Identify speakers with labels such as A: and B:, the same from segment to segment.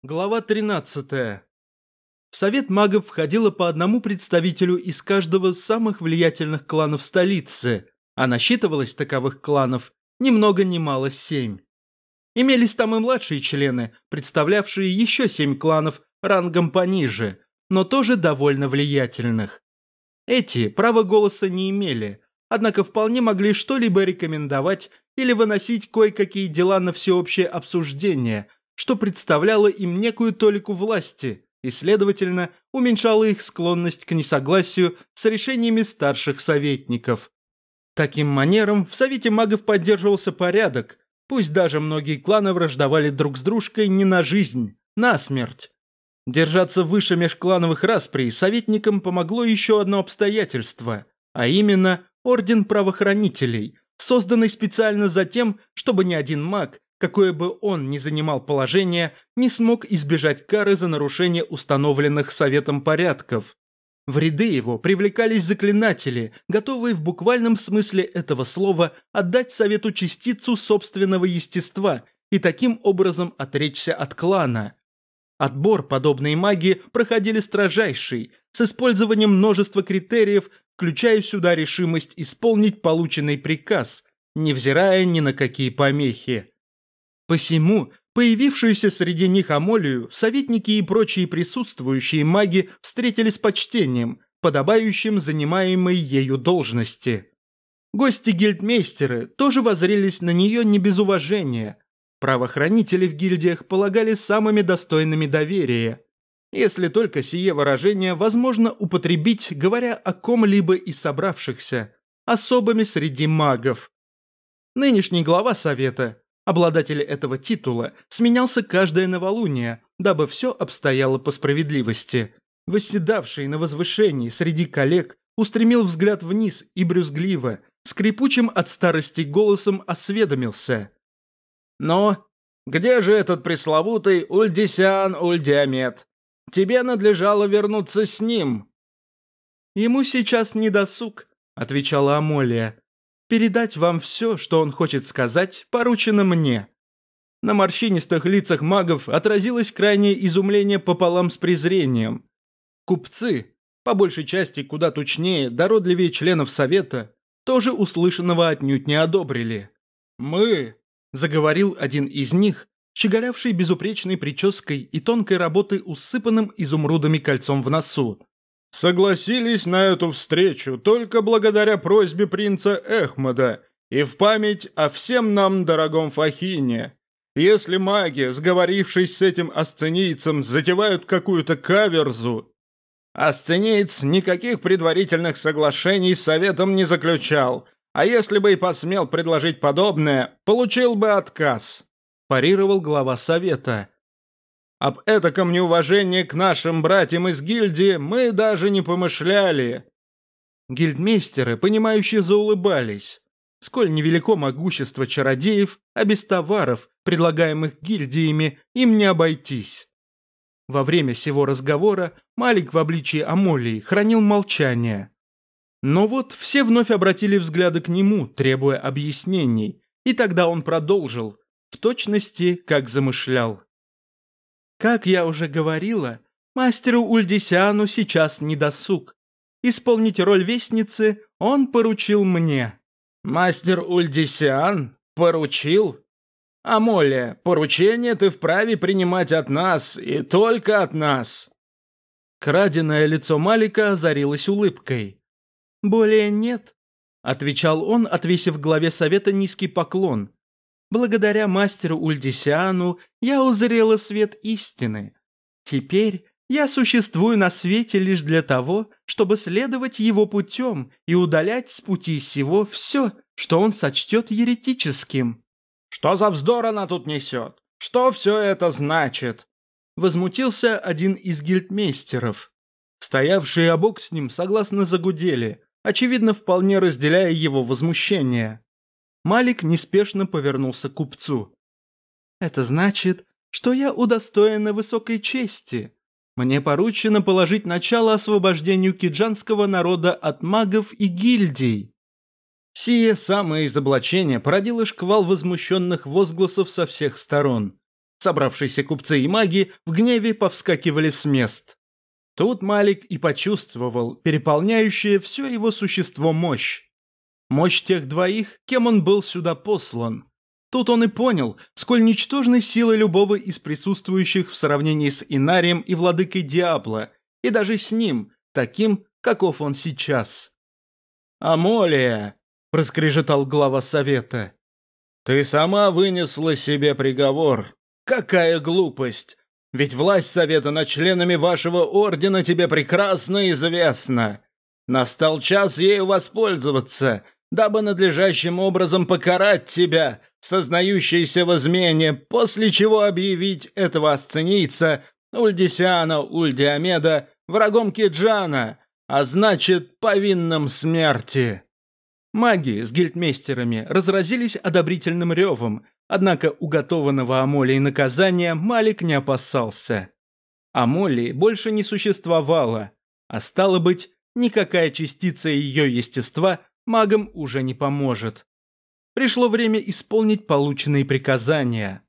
A: Глава 13. В Совет магов входило по одному представителю из каждого из самых влиятельных кланов столицы, а насчитывалось таковых кланов ни много ни мало 7. Имелись там и младшие члены, представлявшие еще 7 кланов рангом пониже, но тоже довольно влиятельных. Эти права голоса не имели, однако вполне могли что-либо рекомендовать или выносить кое-какие дела на всеобщее обсуждение, что представляло им некую толику власти и, следовательно, уменьшало их склонность к несогласию с решениями старших советников. Таким манером в Совете магов поддерживался порядок, пусть даже многие кланы враждовали друг с дружкой не на жизнь, на смерть. Держаться выше межклановых расприй советникам помогло еще одно обстоятельство, а именно Орден Правоохранителей, созданный специально за тем, чтобы ни один маг, какое бы он ни занимал положение, не смог избежать кары за нарушение установленных Советом порядков. В ряды его привлекались заклинатели, готовые в буквальном смысле этого слова отдать Совету частицу собственного естества и таким образом отречься от клана. Отбор подобной магии проходили строжайший, с использованием множества критериев, включая сюда решимость исполнить полученный приказ, невзирая ни на какие помехи. Посему появившуюся среди них Амолию советники и прочие присутствующие маги встретили с почтением, подобающим занимаемой ею должности. Гости-гильдмейстеры тоже воззрелись на нее не без уважения. Правоохранители в гильдиях полагали самыми достойными доверия, если только сие выражение возможно употребить, говоря о ком-либо из собравшихся, особыми среди магов. Нынешний глава Совета, обладатель этого титула, сменялся каждое новолуние, дабы все обстояло по справедливости. Восседавший на возвышении среди коллег устремил взгляд вниз и брюзгливо, скрипучим от старости голосом осведомился. «Но где же этот пресловутый Ульдисян Ульдиамет? Тебе надлежало вернуться с ним». «Ему сейчас не досуг», — отвечала Амолия. «Передать вам все, что он хочет сказать, поручено мне». На морщинистых лицах магов отразилось крайнее изумление пополам с презрением. Купцы, по большей части куда тучнее, дородливее членов Совета, тоже услышанного отнюдь не одобрили. «Мы», — заговорил один из них, щеголявший безупречной прической и тонкой работы усыпанным изумрудами кольцом в носу, «согласились на эту встречу только благодаря просьбе принца Эхмада и в память о всем нам дорогом Фахине. Если маги, сговорившись с этим асценийцем, затевают какую-то каверзу...» «Асценеец никаких предварительных соглашений с Советом не заключал, а если бы и посмел предложить подобное, получил бы отказ», – парировал глава Совета. «Об этаком неуважении к нашим братьям из гильдии мы даже не помышляли». Гильдмейстеры, понимающие, заулыбались. Сколь невелико могущество чародеев, а без товаров, предлагаемых гильдиями, им не обойтись. Во время сего разговора Малик в обличии Амолии хранил молчание. Но вот все вновь обратили взгляды к нему, требуя объяснений, и тогда он продолжил, в точности, как замышлял. «Как я уже говорила, мастеру Ульдисяну сейчас не досуг. Исполнить роль вестницы он поручил мне».
B: «Мастер Ульдисян? Поручил? Амолия, поручение ты вправе принимать от нас, и только от нас».
A: Краденое лицо Малика озарилось улыбкой. «Более нет», — отвечал он, отвесив главе Совета низкий поклон. «Благодаря мастеру Ульдисяну я узрела свет истины. Теперь я существую на свете лишь для того, чтобы следовать его путем и удалять с пути сего все, что он сочтет еретическим».
B: «Что за вздор она тут несет? Что все это значит?»
A: Возмутился один из гильдмейстеров. Стоявшие обок с ним согласно загудели, очевидно, вполне разделяя его возмущение. Малик неспешно повернулся к купцу. «Это значит, что я удостоена высокой чести. Мне поручено положить начало освобождению киджанского народа от магов и гильдий». Сие самое изоблачение породило шквал возмущенных возгласов со всех сторон. Собравшиеся купцы и маги в гневе повскакивали с мест. Тут Малик и почувствовал переполняющее все его существо мощь. Мощь тех двоих, кем он был сюда послан. Тут он и понял, сколь ничтожны силы любого из присутствующих в сравнении с Инарием и владыкой Диабло, и даже с ним, таким, каков он сейчас.
B: «Амолия!» – проскрежетал глава совета. «Ты сама вынесла себе приговор. Какая глупость! Ведь власть совета над членами вашего ордена тебе прекрасно известна. Настал час ею воспользоваться, дабы надлежащим образом покарать тебя, сознающийся в измене, после чего объявить этого асценийца, Ульдисиана Ульдиамеда, врагом Киджана, а значит, повинным смерти».
A: Маги с гильдмейстерами разразились одобрительным ревом, однако уготованного Амолией наказания Малик не опасался. Амолии больше не существовало, а стало быть, никакая частица ее естества магам уже не поможет. Пришло время исполнить полученные приказания.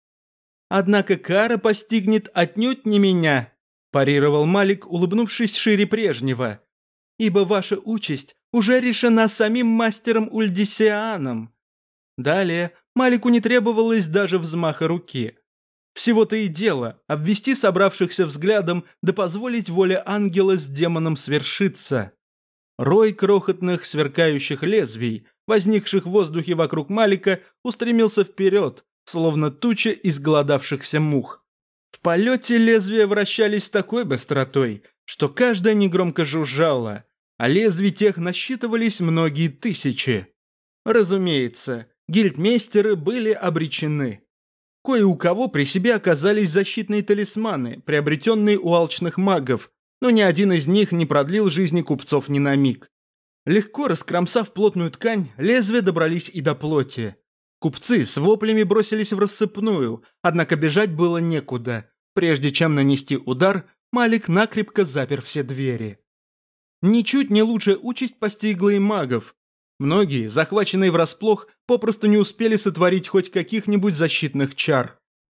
A: «Однако кара постигнет отнюдь не меня», – парировал Малик, улыбнувшись шире прежнего, «ибо ваша участь уже решена самим мастером Ульдисианом». Далее Малику не требовалось даже взмаха руки. Всего-то и дело обвести собравшихся взглядом да позволить воле ангела с демоном свершиться. Рой крохотных сверкающих лезвий, возникших в воздухе вокруг Малика, устремился вперед, словно туча изголодавшихся мух. В полете лезвия вращались с такой быстротой, что каждая негромко жужжала, а лезвий тех насчитывались многие тысячи. Разумеется, гильдмейстеры были обречены. Кое у кого при себе оказались защитные талисманы, приобретенные у алчных магов, но ни один из них не продлил жизни купцов ни на миг. Легко раскромсав плотную ткань, лезвия добрались и до плоти. Купцы с воплями бросились в рассыпную, однако бежать было некуда. Прежде чем нанести удар, Малик накрепко запер все двери. Ничуть не лучшая участь постигла и магов. Многие, захваченные врасплох, попросту не успели сотворить хоть каких-нибудь защитных чар.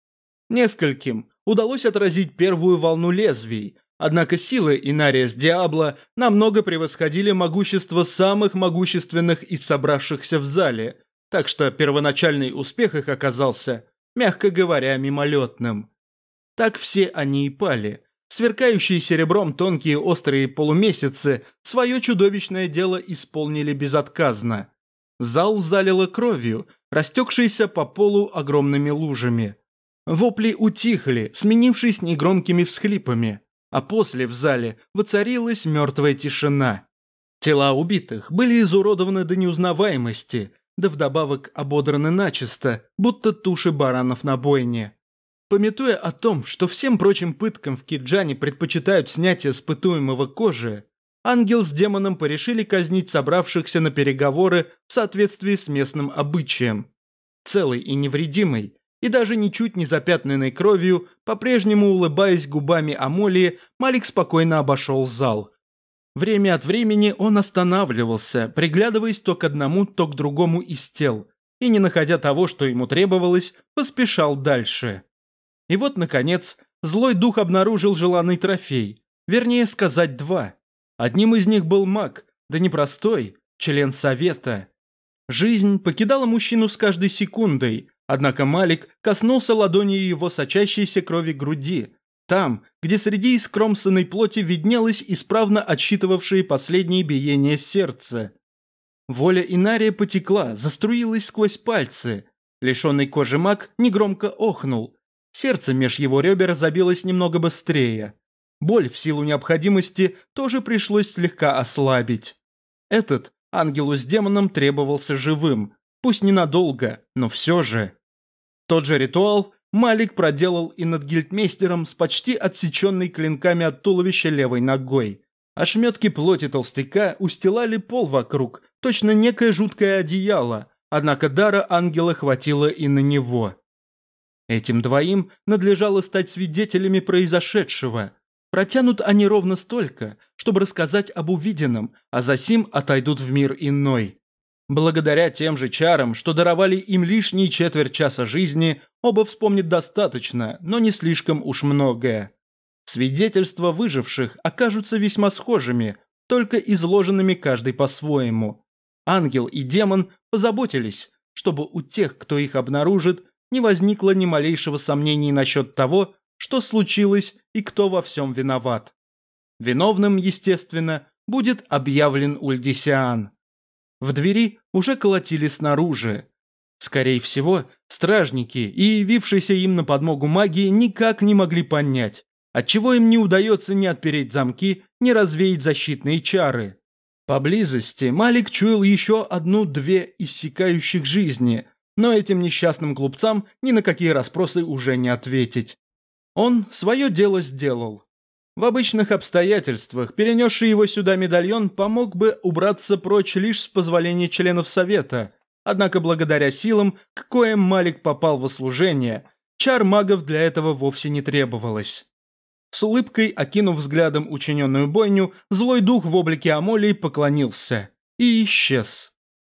A: Нескольким удалось отразить первую волну лезвий, однако силы Инария с Диабло намного превосходили могущество самых могущественных из собравшихся в зале, так что первоначальный успех их оказался, мягко говоря, мимолетным. Так все они и пали. Сверкающие серебром тонкие острые полумесяцы свое чудовищное дело исполнили безотказно. Зал залило кровью, растекшейся по полу огромными лужами. Вопли утихли, сменившись негромкими всхлипами, а после в зале воцарилась мертвая тишина. Тела убитых были изуродованы до неузнаваемости, да вдобавок ободраны начисто, будто туши баранов на бойне. Памятуя о том, что всем прочим пыткам в Киджане предпочитают снятие с пытуемого кожи, ангел с демоном порешили казнить собравшихся на переговоры в соответствии с местным обычаем. Целый и невредимый, и даже ничуть не запятнанный кровью, по-прежнему улыбаясь губами Амолии, Малик спокойно обошел зал. Время от времени он останавливался, приглядываясь то к одному, то к другому из тел, и, не находя того, что ему требовалось, поспешал дальше. И вот, наконец, злой дух обнаружил желанный трофей, вернее сказать, два. Одним из них был маг, да не простой, член совета. Жизнь покидала мужчину с каждой секундой, однако Малик коснулся ладонью его сочащейся крови груди, там, где среди искромсанной плоти виднелось исправно отсчитывавшее последние биения сердца. Воля Инария потекла, заструилась сквозь пальцы. Лишенный кожи маг негромко охнул. Сердце меж его ребер забилось немного быстрее. Боль в силу необходимости тоже пришлось слегка ослабить. Этот ангелу с демоном требовался живым, пусть ненадолго, но все же. Тот же ритуал Малик проделал и над гильдмейстером с почти отсеченной клинками от туловища левой ногой. Ошметки плоти толстяка устилали пол вокруг, точно некое жуткое одеяло, однако дара ангела хватило и на него. Этим двоим надлежало стать свидетелями произошедшего. Протянут они ровно столько, чтобы рассказать об увиденном, а засим отойдут в мир иной. Благодаря тем же чарам, что даровали им лишние четверть часа жизни, оба вспомнят достаточно, но не слишком уж многое. Свидетельства выживших окажутся весьма схожими, только изложенными каждый по-своему. Ангел и демон позаботились, чтобы у тех, кто их обнаружит, не возникло ни малейшего сомнения насчет того, что случилось и кто во всем виноват. Виновным, естественно, будет объявлен Ульдисиан. В двери уже колотили снаружи. Скорее всего, стражники и явившиеся им на подмогу маги никак не могли понять, отчего им не удается ни отпереть замки, ни развеять защитные чары. Поблизости Малик чуял еще одну-две иссякающих жизни, но этим несчастным глупцам ни на какие расспросы уже не ответить. Он свое дело сделал. В обычных обстоятельствах перенесший его сюда медальон помог бы убраться прочь лишь с позволения членов Совета, однако благодаря силам, к коим Малик попал во служение, чар магов для этого вовсе не требовалось. С улыбкой, окинув взглядом учиненную бойню, злой дух в облике Амолии поклонился и исчез.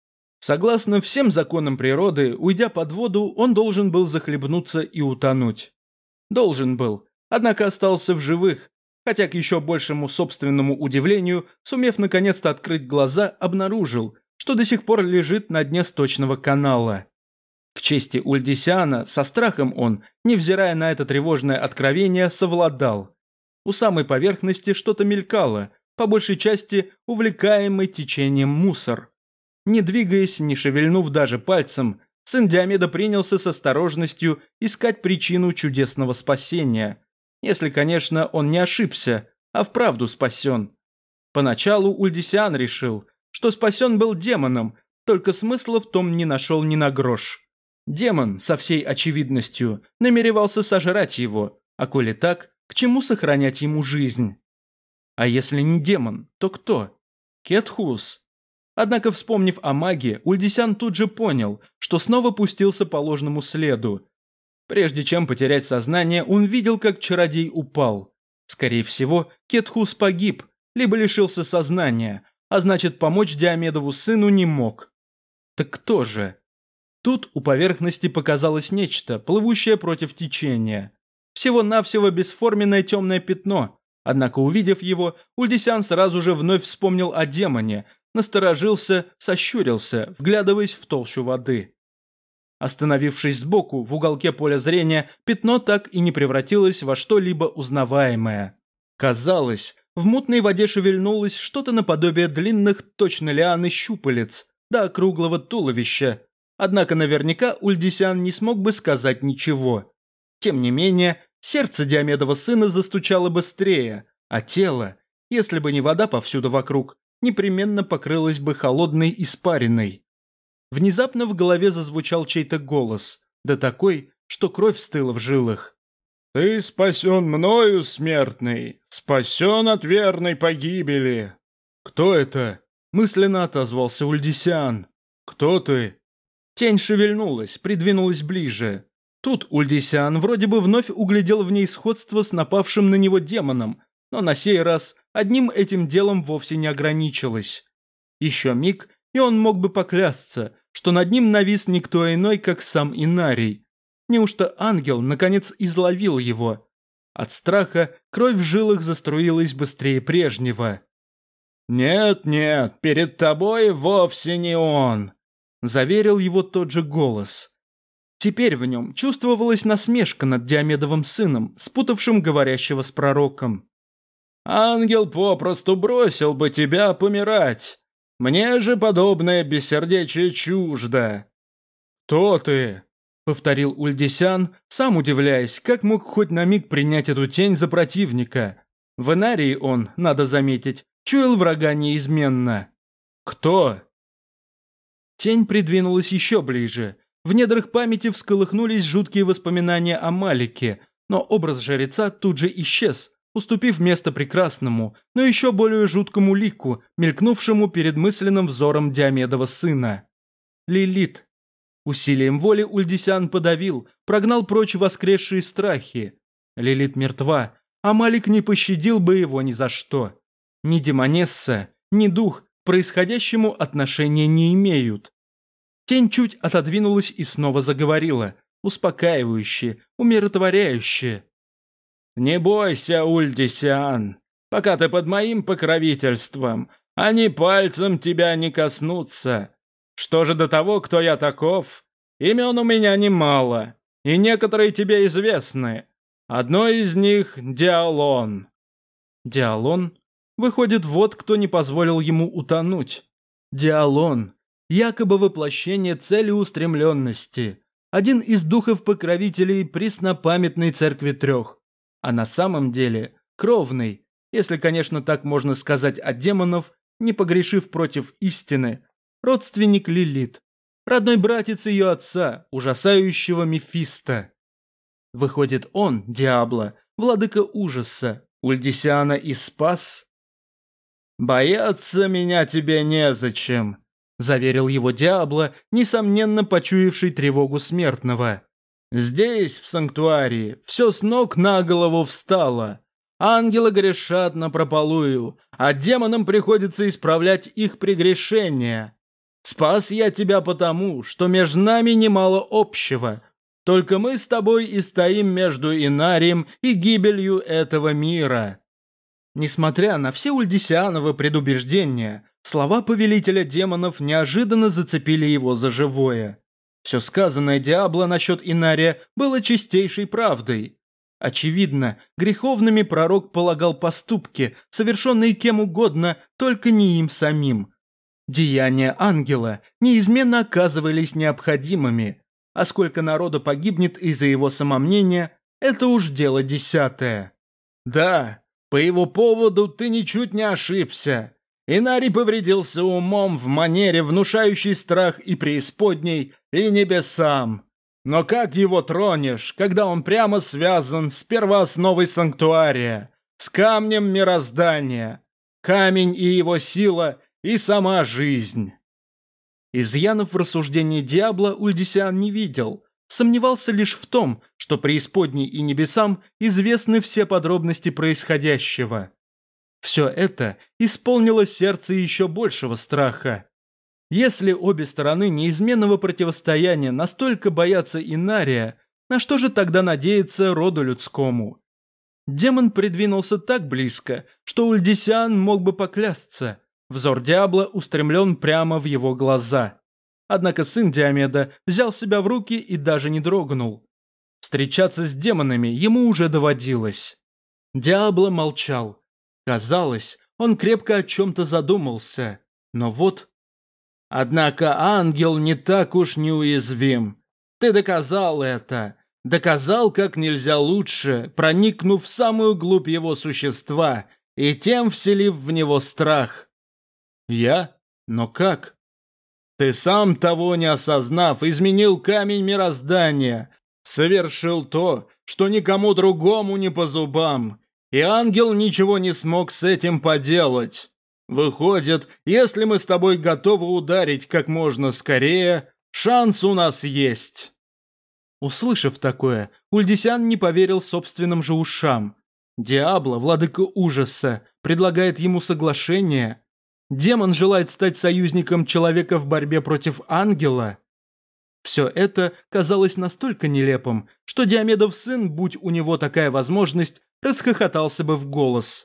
A: Согласно всем законам природы, уйдя под воду, он должен был захлебнуться и утонуть. Должен был, однако остался в живых, хотя к еще большему собственному удивлению, сумев наконец-то открыть глаза, обнаружил, что до сих пор лежит на дне сточного канала. К чести Ульдисиана, со страхом он, невзирая на это тревожное откровение, совладал. У самой поверхности что-то мелькало, по большей части увлекаемый течением мусор. Не двигаясь, не шевельнув даже пальцем, сын Диомеда принялся с осторожностью искать причину чудесного спасения. Если, конечно, он не ошибся, а вправду спасен. Поначалу Ульдисиан решил, что спасен был демоном, только смысла в том не нашел ни на грош. Демон, со всей очевидностью, намеревался сожрать его, а коли так, к чему сохранять ему жизнь? А если не демон, то кто? Кетхус. Однако, вспомнив о маге, Ульдисиан тут же понял, что снова пустился по ложному следу. Прежде чем потерять сознание, он видел, как чародей упал. Скорее всего, Кетхус погиб, либо лишился сознания, а значит, помочь Диомедову сыну не мог. Так кто же? Тут у поверхности показалось нечто, плывущее против течения. Всего-навсего бесформенное темное пятно. Однако, увидев его, Ульдисиан сразу же вновь вспомнил о демоне, насторожился, сощурился, вглядываясь в толщу воды. Остановившись сбоку, в уголке поля зрения, пятно так и не превратилось во что-либо узнаваемое. Казалось, в мутной воде шевельнулось что-то наподобие длинных, точно лианы щупалец, до округлого туловища. Однако наверняка Ульдисиан не смог бы сказать ничего. Тем не менее, сердце Диомедова сына застучало быстрее, а тело, если бы не вода повсюду вокруг, непременно покрылось бы холодной испариной. Внезапно в голове зазвучал чей-то голос, да такой, что кровь стыла в жилах.
B: «Ты спасен мною, смертный, спасен от верной погибели».
A: «Кто это?» – мысленно отозвался Ульдисиан. «Кто ты?» Тень шевельнулась, придвинулась ближе. Тут Ульдисиан вроде бы вновь углядел в ней сходство с напавшим на него демоном, но на сей раз одним этим делом вовсе не ограничилось. Еще миг, и он мог бы поклясться, что над ним навис никто иной, как сам Инарий. Неужто ангел, наконец, изловил его? От страха кровь в жилах заструилась быстрее прежнего.
B: «Нет, перед тобой вовсе не он», —
A: заверил его тот же голос. Теперь в нем чувствовалась насмешка над Диомедовым сыном, спутавшим говорящего с пророком.
B: «Ангел попросту бросил бы тебя помирать. Мне же подобное бессердечие чуждо».
A: «Кто ты?» — повторил Ульдисиан, сам удивляясь, как мог хоть на миг принять эту тень за противника. В Инарии он, надо заметить, чуял врага неизменно. «Кто?» Тень придвинулась еще ближе. В недрах памяти всколыхнулись жуткие воспоминания о Малике, но образ жреца тут же исчез, уступив место прекрасному, но еще более жуткому лику, мелькнувшему перед мысленным взором Диомедова сына. Лилит. Усилием воли Ульдисиан подавил, прогнал прочь воскресшие страхи. Лилит мертва, а Малик не пощадил бы его ни за что. Ни демонесса, ни дух, происходящему отношения не имеют. Тень чуть отодвинулась и снова заговорила, успокаивающе, умиротворяюще.
B: «Не бойся, Ульдисиан, пока ты под моим покровительством, они пальцем тебя не коснутся. Что же до того, кто я таков? Имен у меня немало, и некоторые тебе известны. Одно из них — Диалон».
A: Диалон? Выходит, вот кто не позволил ему утонуть. Диалон, якобы воплощение целеустремленности, один из духов-покровителей преснопамятной церкви трех, а на самом деле кровный, если, конечно, так можно сказать о демонов, не погрешив против истины, родственник Лилит, родной братец ее отца, ужасающего Мефисто. Выходит, он, Диабло, владыка ужаса, Ульдисиана и спас?
B: «Бояться меня тебе незачем»,
A: — заверил его Диабло, несомненно почуявший тревогу смертного.
B: «Здесь, в санктуарии, все с ног на голову встало. Ангелы грешат напропалую, а демонам приходится исправлять их прегрешения. Спас я тебя потому, что между нами немало общего. Только мы с тобой и стоим между Инарием и гибелью этого мира».
A: Несмотря на все Ульдисиановы предубеждения, слова повелителя демонов неожиданно зацепили его за живое. Все сказанное Диабло насчет Инария было чистейшей правдой. Очевидно, греховными пророк полагал поступки, совершенные кем угодно, только не им самим. Деяния ангела неизменно оказывались необходимыми, а сколько народа погибнет из-за его самомнения, это уж дело десятое.
B: «Да, по его поводу ты ничуть не ошибся. Инарий повредился умом в манере, внушающей страх и преисподней, и небесам. Но как его тронешь, когда он прямо связан с первоосновой санктуария, с камнем мироздания? Камень и его сила, и сама жизнь».
A: Изъянов в рассуждении Диабло Ульдисиан не видел, сомневался лишь в том, что преисподней и небесам известны все подробности происходящего. Все это исполнило сердце еще большего страха. Если обе стороны неизменного противостояния настолько боятся Инария, на что же тогда надеяться роду людскому? Демон придвинулся так близко, что Ульдисиан мог бы поклясться. Взор Диабло устремлен прямо в его глаза. Однако сын Диомеда взял себя в руки и даже не дрогнул. Встречаться с демонами ему уже доводилось. Диабло молчал. Казалось, он крепко о чем-то задумался. Но вот...
B: «Однако ангел не так уж неуязвим. Ты доказал это. Доказал как нельзя лучше, проникнув в самую глубь его существа и тем вселив в него страх».
A: «Я? Но как?»
B: «Ты сам, того не осознав, изменил камень мироздания, совершил то, что никому другому не по зубам, и ангел ничего не смог с этим поделать. Выходит, если мы с тобой готовы ударить как можно скорее, шанс у нас есть».
A: Услышав такое, Ульдисиан не поверил собственным же ушам. Диабло, владыка ужаса, предлагает ему соглашение. Демон желает стать союзником человека в борьбе против ангела. Все это казалось настолько нелепым, что Диомедов сын, будь у него такая возможность, расхохотался бы в голос.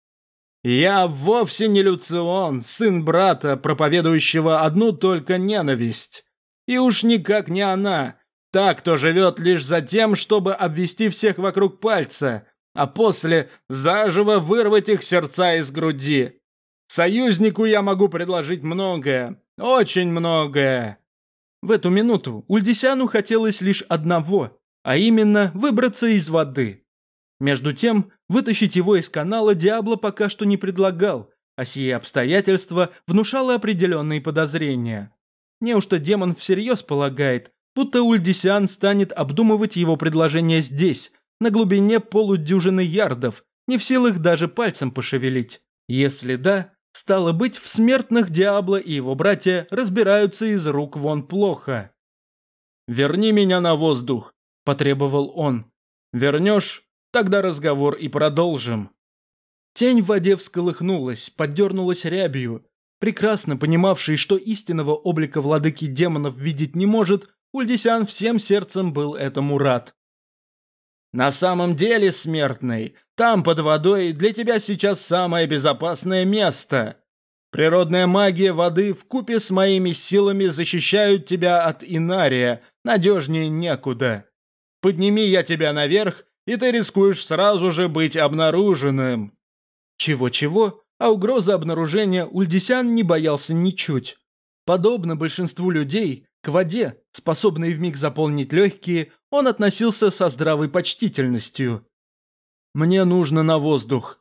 B: «Я вовсе не Люцион, сын брата, проповедующего одну только ненависть. И уж никак не она, та, кто живет лишь за тем, чтобы обвести всех вокруг пальца, а после заживо вырвать их сердца из груди. Союзнику я могу предложить многое, очень многое».
A: В эту минуту Ульдисиану хотелось лишь одного, а именно выбраться из воды. Между тем, вытащить его из канала Диабло пока что не предлагал, а сие обстоятельство внушало определенные подозрения. Неужто демон всерьез полагает, будто Ульдисиан станет обдумывать его предложение здесь, на глубине полудюжины ярдов, не в силах даже пальцем пошевелить? Если да, стало быть, в смертных Диабло и его братья разбираются из рук вон плохо.
B: «Верни меня на воздух», – потребовал он. «Вернешь? Тогда разговор и продолжим».
A: Тень в воде всколыхнулась, поддернулась рябью. Прекрасно понимавший, что истинного облика владыки демонов видеть не может, Ульдисян всем сердцем был этому рад. «На самом деле, смертный, там под водой для тебя сейчас самое безопасное место. Природная магия воды вкупе с моими силами защищают тебя от Инария, надежнее некуда. Подними я тебя наверх, и ты рискуешь сразу же быть обнаруженным». Чего-чего, а угрозы обнаружения Ульдисян не боялся ничуть. Подобно большинству людей, к воде, способной вмиг заполнить легкие, он относился со здравой почтительностью. «Мне нужно на воздух».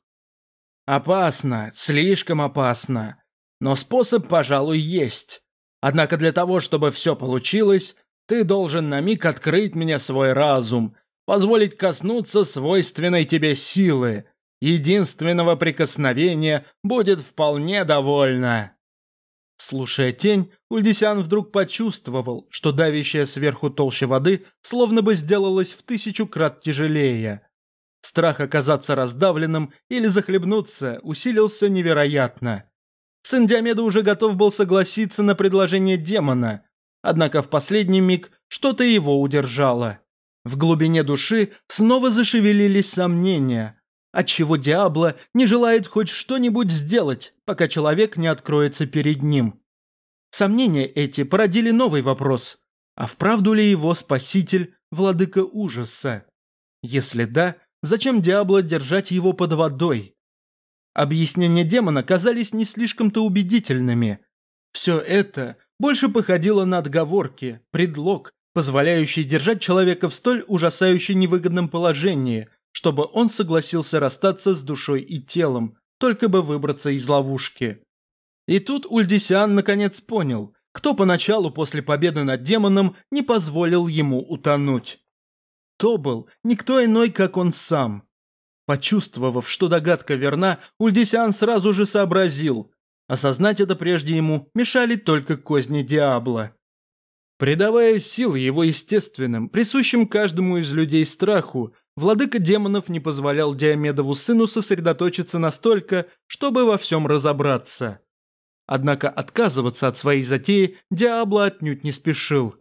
A: «Опасно, слишком опасно. Но способ, пожалуй, есть. Однако для того, чтобы все получилось, ты должен на миг открыть мне свой разум, позволить коснуться свойственной тебе силы. Единственного прикосновения будет вполне довольно». Слушая тень, Ульдисян вдруг почувствовал, что давящая сверху толща воды словно бы сделалась в 1000 крат тяжелее. Страх оказаться раздавленным или захлебнуться усилился невероятно. Сын Диомеда уже готов был согласиться на предложение демона, однако в последний миг что-то его удержало. В глубине души снова зашевелились сомнения, отчего Диабло не желает хоть что-нибудь сделать, пока человек не откроется перед ним. Сомнения эти породили новый вопрос: а вправду ли его спаситель – владыка ужаса? Если да, зачем Диабло держать его под водой? Объяснения демона казались не слишком-то убедительными. Все это больше походило на отговорки, предлог, позволяющий держать человека в столь ужасающе невыгодном положении, чтобы он согласился расстаться с душой и телом, только бы выбраться из ловушки. И тут Ульдисян наконец понял, кто поначалу после победы над демоном не позволил ему утонуть. То был никто иной, как он сам. Почувствовав, что догадка верна, Ульдисян сразу же сообразил. Осознать это прежде ему мешали только козни Диабло. Придавая силы его естественным, присущим каждому из людей страху, владыка демонов не позволял Диомедову сыну сосредоточиться настолько, чтобы во всем разобраться. Однако отказываться от своей затеи Диабло отнюдь не спешил.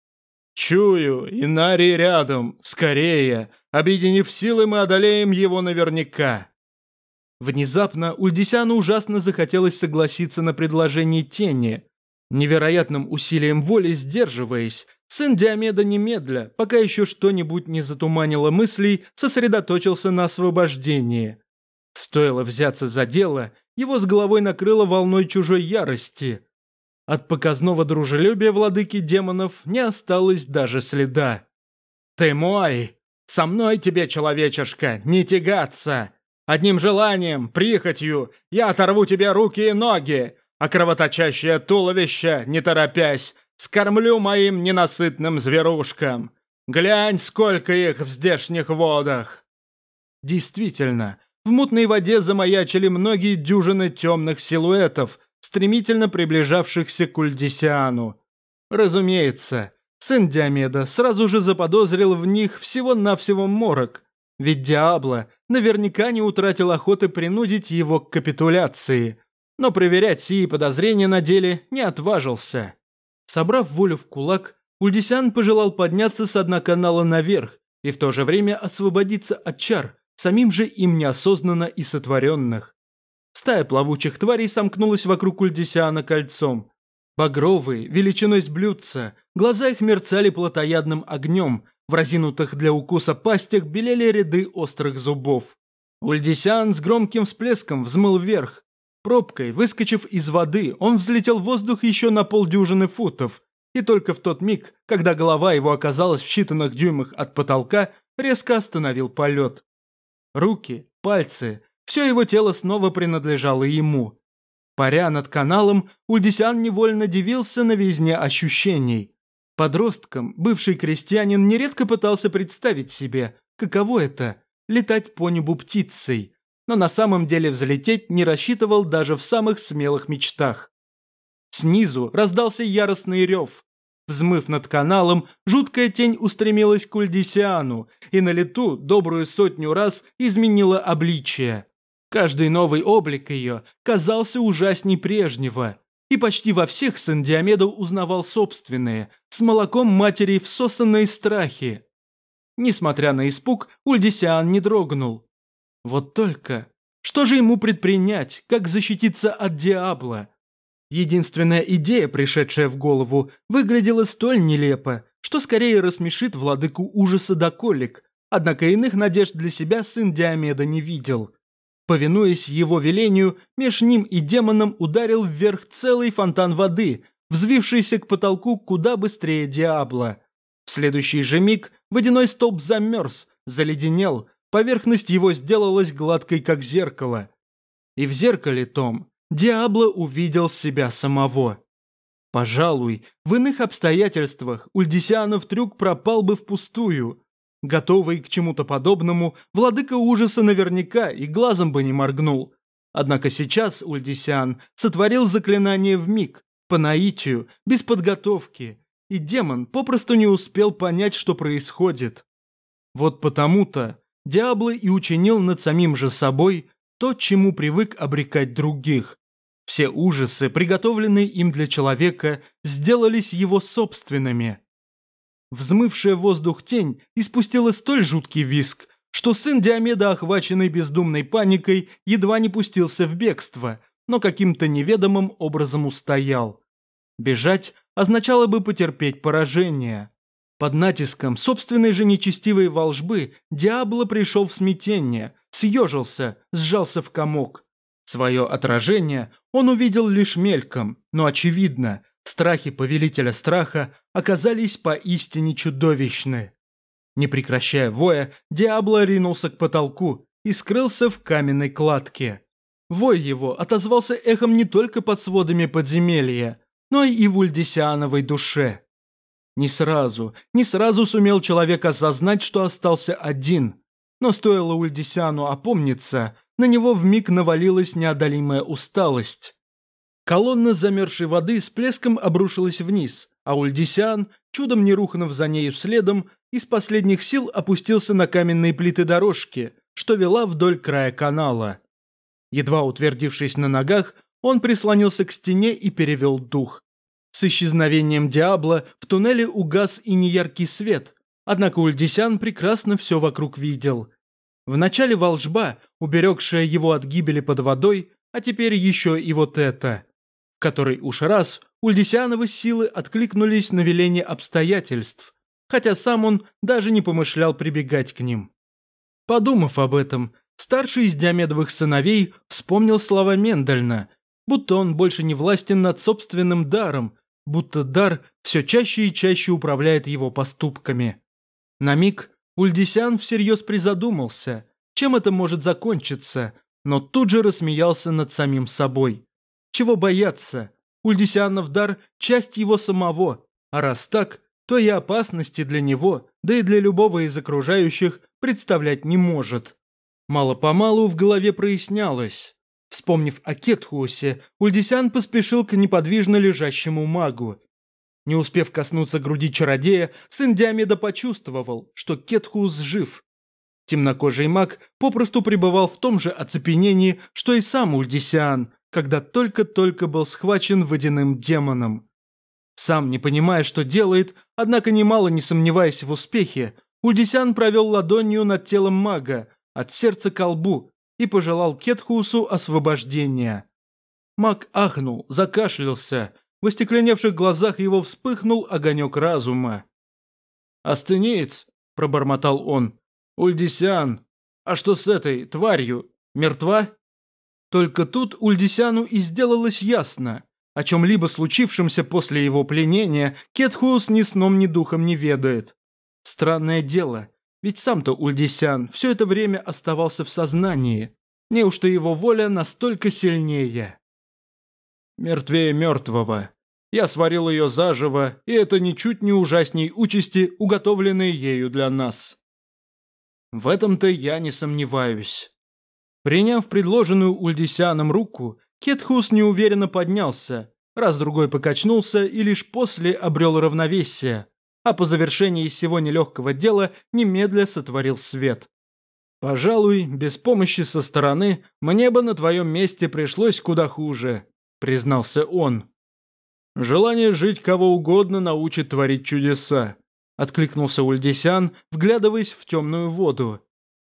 A: «Чую, Инарий рядом, скорее, объединив силы, мы одолеем его наверняка». Внезапно Ульдисяну ужасно захотелось согласиться на предложение тени. Невероятным усилием воли сдерживаясь, сын Диомеда немедля, пока еще что-нибудь не затуманило мыслей, сосредоточился на освобождении. Стоило взяться за дело, его с головой накрыло волной чужой ярости. От показного дружелюбия владыки демонов не осталось даже следа. «Ты мой! Со мной тебе, человечишка, не тягаться! Одним желанием, прихотью, я оторву тебе руки и ноги, а кровоточащее туловище, не торопясь, скормлю моим ненасытным зверушкам. Глянь, сколько их в здешних водах!» Действительно, в мутной воде замаячили многие дюжины темных силуэтов, стремительно приближавшихся к Ульдисяну. Разумеется, сын Диомеда сразу же заподозрил в них всего-навсего морок, ведь Диабло наверняка не утратил охоты принудить его к капитуляции, но проверять сии подозрения на деле не отважился. Собрав волю в кулак, Ульдисян пожелал подняться с дна канала наверх и в то же время освободиться от чар, самим же им неосознанно и сотворенных. Стая плавучих тварей сомкнулась вокруг Ульдисяна кольцом. Багровые, величиной с блюдца, глаза их мерцали плотоядным огнем, в разинутых для укуса пастях белели ряды острых зубов. Ульдисян с громким всплеском взмыл вверх. Пробкой, выскочив из воды, он взлетел в воздух еще на 50 футов, и только в тот миг, когда голова его оказалась в считанных дюймах от потолка, резко остановил полет. Руки, пальцы, все его тело снова принадлежало ему. Паря над каналом, Ульдисян невольно дивился новизне ощущений. Подростком бывший крестьянин нередко пытался представить себе, каково это – летать по небу птицей, но на самом деле взлететь не рассчитывал даже в самых смелых мечтах. Снизу раздался яростный рев. Взмыв над каналом, жуткая тень устремилась к Ульдисяну и на лету добрую 100 раз изменила обличие. Каждый новый облик ее казался ужасней прежнего, и почти во всех сын Диомеда узнавал собственные, с молоком матери всосанные страхи. Несмотря на испуг, Ульдисиан не дрогнул. Вот только, что же ему предпринять, как защититься от Диабло? Единственная идея, пришедшая в голову, выглядела столь нелепо, что скорее рассмешит владыку ужаса до колик, однако иных надежд для себя сын Диомеда не видел. Повинуясь его велению, меж ним и демоном ударил вверх целый фонтан воды, взвившийся к потолку куда быстрее Диабло. В следующий же миг водяной столб замерз, заледенел, поверхность его сделалась гладкой, как зеркало. И в зеркале том Диабло увидел себя самого. Пожалуй, в иных обстоятельствах Ульдисианов трюк пропал бы впустую. Готовый к чему-то подобному, владыка ужаса наверняка и глазом бы не моргнул. Однако сейчас Ульдисиан сотворил заклинание вмиг, по наитию, без подготовки, и демон попросту не успел понять, что происходит. Вот потому-то Диабло и учинил над самим же собой то, чему привык обрекать других. Все ужасы, приготовленные им для человека, сделались его собственными. Взмывшая воздух тень испустила столь жуткий визг, что сын Диомеда, охваченный бездумной паникой, едва не пустился в бегство, но каким-то неведомым образом устоял. Бежать означало бы потерпеть поражение. Под натиском собственной же нечестивой волжбы Диабло пришел в смятение, съежился, сжался в комок. Свое отражение он увидел лишь мельком, но очевидно, страхи повелителя страха оказались поистине чудовищны. Не прекращая воя, Диабло ринулся к потолку и скрылся в каменной кладке. Вой его отозвался эхом не только под сводами подземелья, но и в Ульдисиановой душе. Не сразу сумел человек осознать, что остался один, но стоило Ульдисиану опомниться, на него вмиг навалилась неодолимая усталость. Колонна замерзшей воды с плеском обрушилась вниз, а Ульдисиан, чудом не рухнув за нею следом, из последних сил опустился на каменные плиты дорожки, что вела вдоль края канала. Едва утвердившись на ногах, он прислонился к стене и перевел дух. С исчезновением Диабло в туннеле угас и неяркий свет, однако Ульдисиан прекрасно все вокруг видел. Вначале волжба, уберегшая его от гибели под водой, а теперь еще и вот это, в которой уж раз Ульдисиановы силы откликнулись на веление обстоятельств, хотя сам он даже не помышлял прибегать к ним. Подумав об этом, старший из Диомедовых сыновей вспомнил слова Мендельна, будто он больше не властен над собственным даром, будто дар все чаще и чаще управляет его поступками. На миг Ульдисиан всерьез призадумался, чем это может закончиться, но тут же рассмеялся над самим собой. Чего бояться? Ульдисианов дар – часть его самого, а раз так, то и опасности для него, да и для любого из окружающих, представлять не может. Мало-помалу в голове прояснялось. Вспомнив о Кетхуусе, Ульдисиан поспешил к неподвижно лежащему магу. Не успев коснуться груди чародея, сын Диомеда почувствовал, что Кетхуус жив. Темнокожий маг попросту пребывал в том же оцепенении, что и сам Ульдисиан, когда только-только был схвачен водяным демоном. Сам не понимая, что делает, однако немало не сомневаясь в успехе, Ульдисиан провел ладонью над телом мага, от сердца к лбу, и пожелал Кетхуусу освобождения. Маг ахнул, закашлялся. В остекленевших глазах его вспыхнул огонек разума. «Астениец», — пробормотал он, — «Ульдисиан, а что с этой тварью? Мертва?» Только тут Ульдисиану и сделалось ясно. О чем-либо случившемся после его пленения Кетхуус ни сном, ни духом не ведает. Странное дело, ведь сам-то Ульдисиан все это время оставался в сознании. Неужто его воля настолько сильнее? «Мертвее мертвого. Я сварил ее заживо, и это ничуть не ужасней участи, уготовленной ею для нас». В этом-то я не сомневаюсь. Приняв предложенную Ульдисианом руку, Кетхуус неуверенно поднялся, раз-другой покачнулся и лишь после обрел равновесие, а по завершении всего нелегкого дела немедля сотворил свет. «Пожалуй, без помощи со стороны мне бы на твоем месте пришлось куда хуже», — признался он. «Желание жить кого угодно научит творить чудеса», — откликнулся Ульдисян, вглядываясь в темную воду.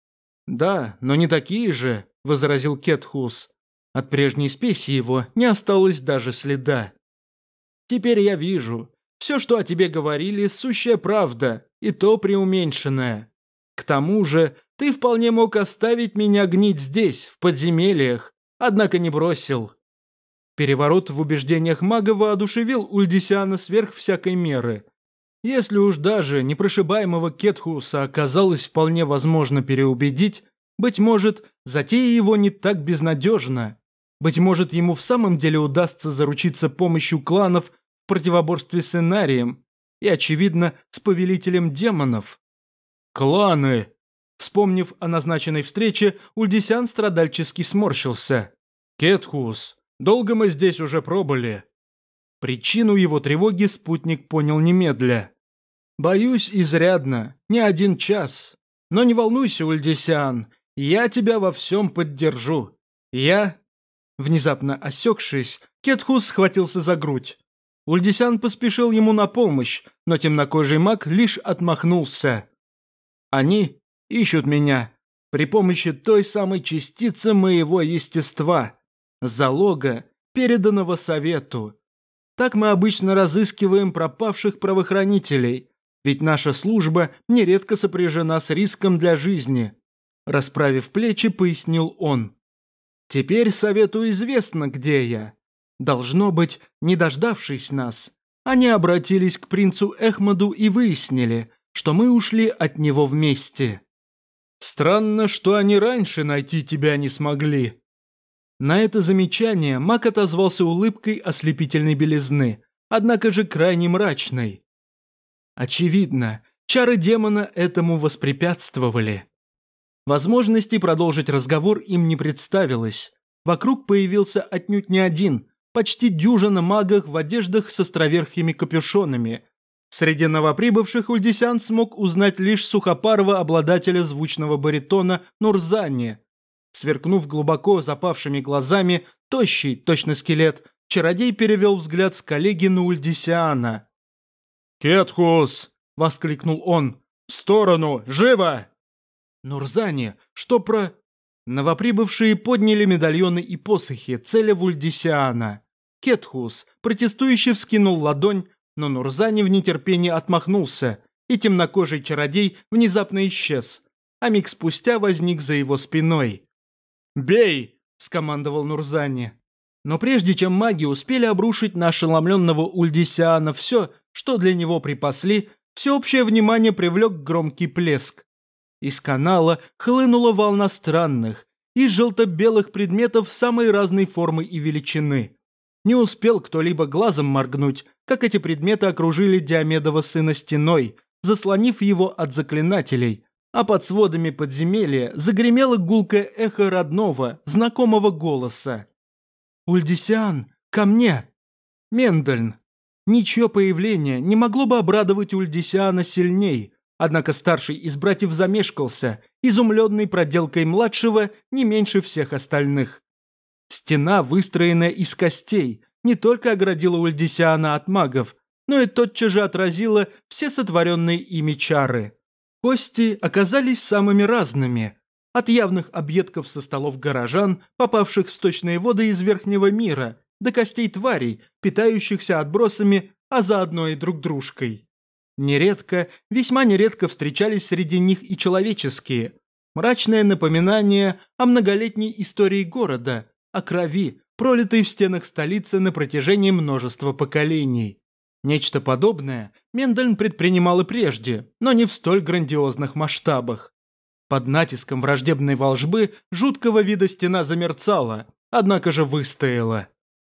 A: «Да, но не такие же», — возразил Кетхус. «От прежней спеси его не осталось даже следа. Теперь я вижу, все, что о тебе говорили, сущая правда, и то преуменьшенная. К тому же ты вполне мог оставить меня гнить здесь, в подземельях, однако не бросил». Переворот в убеждениях мага воодушевил Ульдисяна сверх всякой меры. Если уж даже непрошибаемого Кетхуса оказалось вполне возможно переубедить, быть может, затея его не так безнадежна. Быть может, ему в самом деле удастся заручиться помощью кланов в противоборстве с Инарием и, очевидно, с повелителем демонов. «Кланы!» Вспомнив о назначенной встрече, Ульдисян страдальчески сморщился. «Кетхус, долго мы здесь уже пробыли?» Причину его тревоги спутник понял немедля. «Боюсь, изрядно, не 1 час. Но не волнуйся, Ульдисян, я тебя во всем поддержу. Я...» Внезапно осекшись, Кетхус схватился за грудь. Ульдисян поспешил ему на помощь, но темнокожий маг лишь отмахнулся. «Они ищут меня при помощи той самой частицы моего естества, залога, переданного совету. Так мы обычно разыскиваем пропавших правоохранителей, ведь наша служба нередко сопряжена с риском для жизни», – расправив плечи, пояснил он. «Теперь совету известно, где я. Должно быть, не дождавшись нас, они обратились к принцу Эхмаду и выяснили, что мы ушли от него вместе. Странно, что они раньше найти тебя не смогли». На это замечание маг отозвался улыбкой ослепительной белизны, однако же крайне мрачной. Очевидно, чары демона этому воспрепятствовали. Возможности продолжить разговор им не представилось. Вокруг появился отнюдь не один, почти дюжина магов в одеждах с островерхими капюшонами. Среди новоприбывших Ульдисян смог узнать лишь сухопарого обладателя звучного баритона Нурзани. Сверкнув глубоко запавшими глазами, тощий, точно скелет, чародей перевел взгляд с коллеги на Ульдисяна. «Кетхус!» — воскликнул он. «В сторону! Живо!» «Нурзани, что про...» Новоприбывшие подняли медальоны и посохи, целя в Ульдисяна. Кетхус протестующе вскинул ладонь, но Нурзани в нетерпении отмахнулся, и темнокожий чародей внезапно исчез, а миг спустя возник за его спиной. «Бей!» – скомандовал Нурзани. Но прежде чем маги успели обрушить на ошеломленного Ульдисяна все, что для него припасли, всеобщее внимание привлек громкий плеск. Из канала хлынула волна странных и желто-белых предметов самой разной формы и величины. Не успел кто-либо глазом моргнуть, как эти предметы окружили Диомедова сына стеной, заслонив его от заклинателей, а под сводами подземелья загремело гулкое эхо родного, знакомого голоса. «Ульдисян, ко мне!» Мендельн. Ничье появление не могло бы обрадовать Ульдисяна сильней, однако старший из братьев замешкался, изумленный проделкой младшего не меньше всех остальных. Стена, выстроенная из костей, не только оградила Ульдисяна от магов, но и тотчас же отразила все сотворенные ими чары. Кости оказались самыми разными, от явных объедков со столов горожан, попавших в сточные воды из верхнего мира, до костей тварей, питающихся отбросами, а заодно и друг дружкой. Нередко, весьма нередко встречались среди них и человеческие. Мрачное напоминание о многолетней истории города, о крови, пролитой в стенах столицы на протяжении множества поколений. Нечто подобное Мендельн предпринимал и прежде, но не в столь грандиозных масштабах. Под натиском враждебной волжбы жуткого вида стена замерцала, однако же выстояла.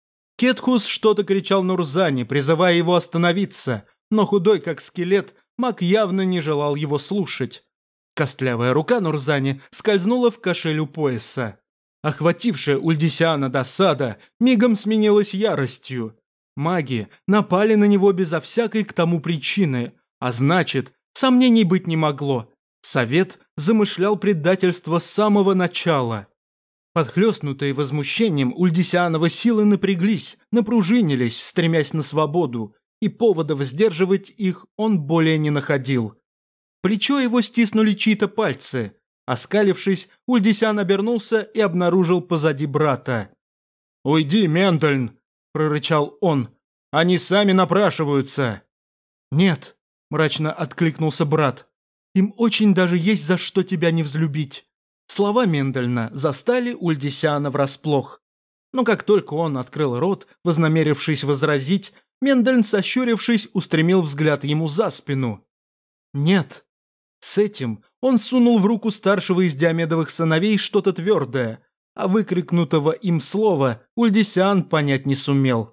A: Кетхус что-то кричал Нурзани, призывая его остановиться, но худой как скелет, маг явно не желал его слушать. Костлявая рука Нурзани скользнула в кошель у пояса. Охватившая Ульдисяна досада мигом сменилась яростью. Маги напали на него безо всякой к тому причины, а значит, сомнений быть не могло. Совет замышлял предательство с самого начала. Подхлёстнутые возмущением, Ульдисиановы силы напряглись, напружинились, стремясь на свободу, и поводов сдерживать их он более не находил. Плечо его стиснули чьи-то пальцы. Оскалившись, Ульдисиан обернулся и обнаружил позади брата.
B: «Уйди, Мендельн!» – прорычал он. «Они сами напрашиваются!»
A: «Нет!» – мрачно откликнулся брат. «Им очень даже есть за что тебя не взлюбить». Слова Мендельна застали Ульдисиана врасплох. Но как только он открыл рот, вознамерившись возразить, Мендельн, сощурившись, устремил взгляд ему за спину. «Нет». С этим он сунул в руку старшего из Диомедовых сыновей что-то твердое, а выкрикнутого им слова Ульдисиан понять не сумел.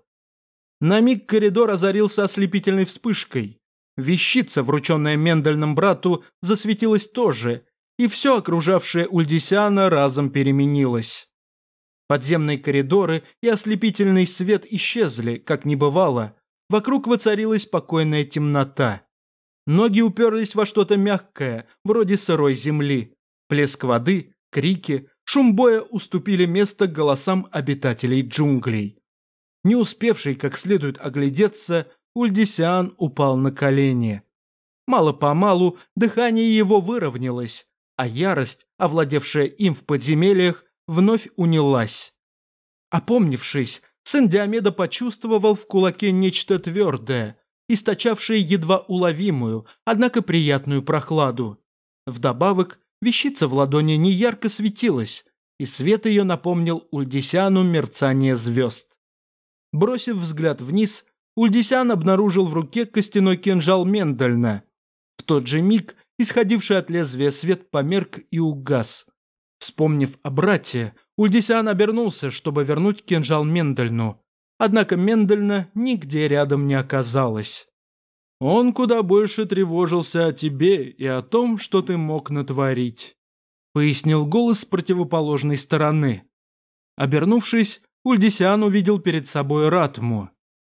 A: На миг коридор озарился ослепительной вспышкой. Вещица, врученная Мендельным брату, засветилась тоже, и все окружавшее Ульдисиана разом переменилось. Подземные коридоры и ослепительный свет исчезли, как не бывало. Вокруг воцарилась спокойная темнота. Ноги уперлись во что-то мягкое, вроде сырой земли. Плеск воды, крики, шум боя уступили место голосам обитателей джунглей. Не успевший как следует оглядеться, Ульдисиан упал на колени. Мало-помалу дыхание его выровнялось, а ярость, овладевшая им в подземельях, вновь унялась. Опомнившись, сын Диомеда почувствовал в кулаке нечто твердое, источавшее едва уловимую, однако приятную прохладу. Вдобавок, вещица в ладони неярко светилась, и свет ее напомнил Ульдисиану мерцание звезд. Бросив взгляд вниз, Ульдисиан обнаружил в руке костяной кинжал Мендельна. В тот же миг исходивший от лезвия свет померк и угас. Вспомнив о брате, Ульдисиан обернулся, чтобы вернуть кинжал Мендельну. Однако Мендельна нигде рядом не оказалось. «Он куда больше тревожился о тебе и о том, что ты мог натворить», — пояснил голос с противоположной стороны. Обернувшись, Ульдисиан увидел перед собой Ратму.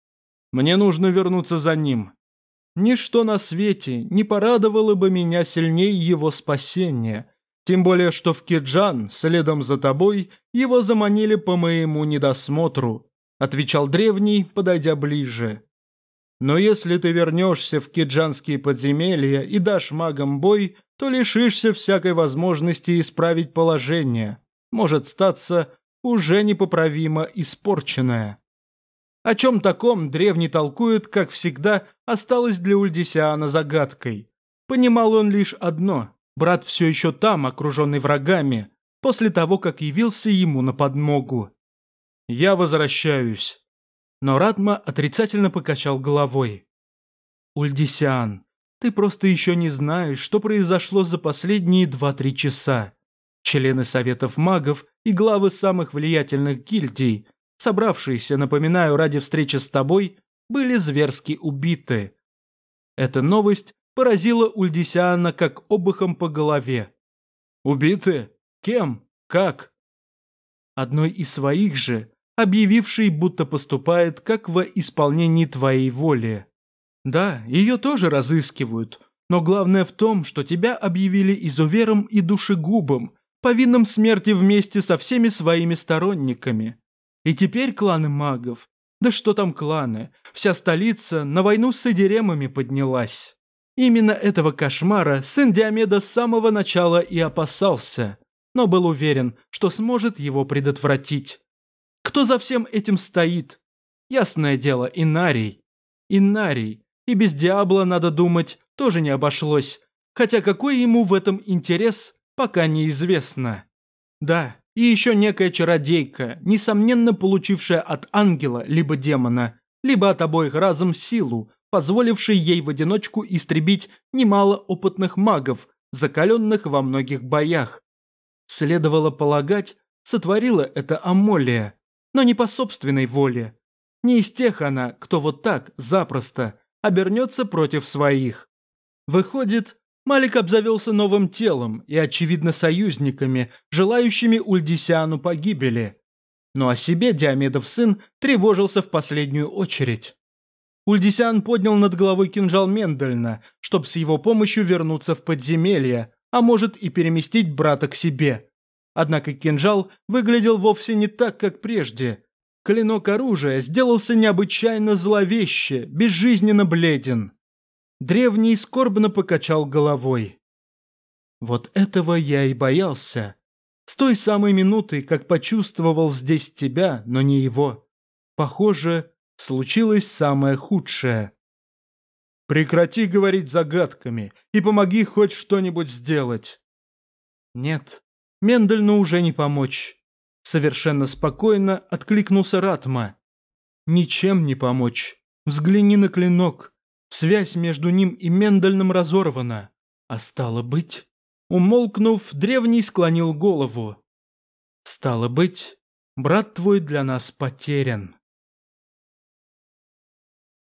A: «Мне нужно вернуться за ним. Ничто на свете не порадовало бы меня сильнее его спасения, тем более что в Кеджан, следом за тобой, его заманили по моему недосмотру», — отвечал древний, подойдя ближе. «Но если ты вернешься в кеджанские подземелья и дашь магам бой, то лишишься всякой возможности исправить положение. Может статься уже непоправимо испорченное». О чем таком древний толкует, как всегда, осталось для Ульдисиана загадкой. Понимал он лишь одно – брат все еще там, окруженный врагами, после того, как явился ему на подмогу. «Я возвращаюсь». Но Ратма отрицательно покачал головой. «Ульдисиан, ты просто еще не знаешь, что произошло за последние 2-3 часа. Члены советов магов и главы самых влиятельных гильдий, собравшиеся, напоминаю, ради встречи с тобой, были зверски убиты». Эта новость поразила Ульдисиана как обухом по голове. «Убиты? Кем? Как?» «Одной из своих же, объявившей, будто поступает как во исполнении твоей воли. Да, ее тоже разыскивают, но главное в том, что тебя объявили изувером и душегубом, повинным смерти вместе со всеми своими сторонниками. И теперь кланы магов, да что там кланы, вся столица на войну с Эдиремами поднялась. Именно этого кошмара сын Диомеда с самого начала и опасался, но был уверен, что сможет его предотвратить. Кто за всем этим стоит? Ясное дело, Инарий. Инарий. И без Диабло, надо думать, тоже не обошлось, хотя какой ему в этом интерес, пока неизвестно. Да, и еще некая чародейка, несомненно получившая от ангела либо демона, либо от обоих разом силу, позволившей ей в одиночку истребить немало опытных магов, закаленных во многих боях. Следовало полагать, сотворила это Амолия, но не по собственной воле. Не из тех она, кто вот так, запросто, обернется против своих. Выходит, Малик обзавелся новым телом и, очевидно, союзниками, желающими Ульдисиану погибели. Но о себе Диомедов сын тревожился в последнюю очередь. Ульдисиан поднял над головой кинжал Мендельна, чтобы с его помощью вернуться в подземелье, а может и переместить брата к себе. Однако кинжал выглядел вовсе не так, как прежде. Клинок оружия сделался необычайно зловеще, безжизненно бледен. Древний скорбно покачал головой. Вот этого я и боялся. С той самой минуты, как почувствовал здесь тебя, но не его. Похоже, случилось самое худшее.
B: Прекрати говорить загадками и помоги хоть что-нибудь сделать.
A: Нет, Мендельну уже не помочь. Совершенно спокойно откликнулся Ратма. Ничем не помочь. Взгляни на клинок. Связь между ним и Мендельным разорвана. А стало быть... Умолкнув, древний склонил голову. Стало быть, брат твой для нас потерян.